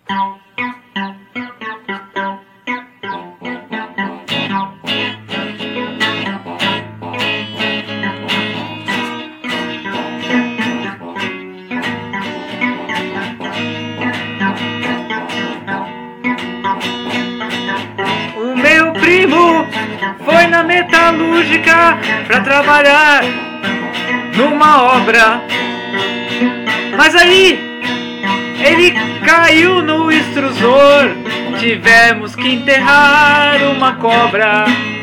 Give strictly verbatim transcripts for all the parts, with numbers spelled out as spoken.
O meu primo foi na metalúrgica pra trabalhar numa obra, mas aí ele caiu no extrusor, tivemos que enterrar uma cobra.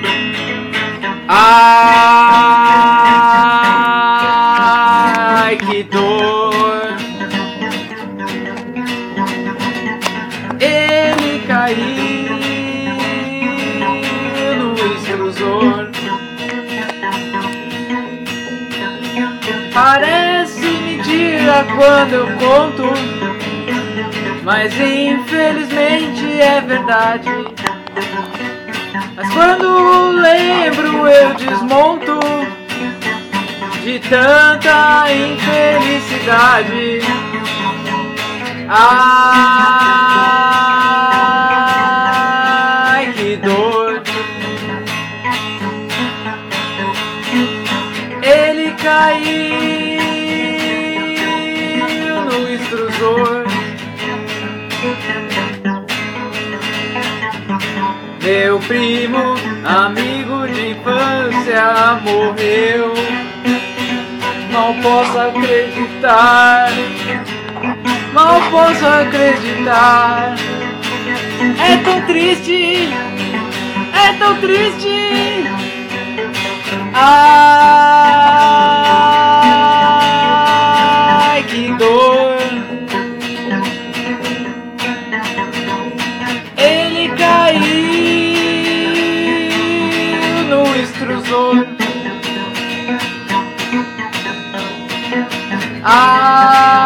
Ai, que dor! Ele caiu no extrusor. Parece mentira quando eu conto, mas infelizmente é verdade. Mas quando lembro eu desmonto de tanta infelicidade. Ai, que dor! Ele caiu no extrusor. Meu primo, amigo de infância, morreu. Não posso acreditar, não posso acreditar. É tão triste, é tão triste. Ai, que dor! Ele caiu no extrusor. Ah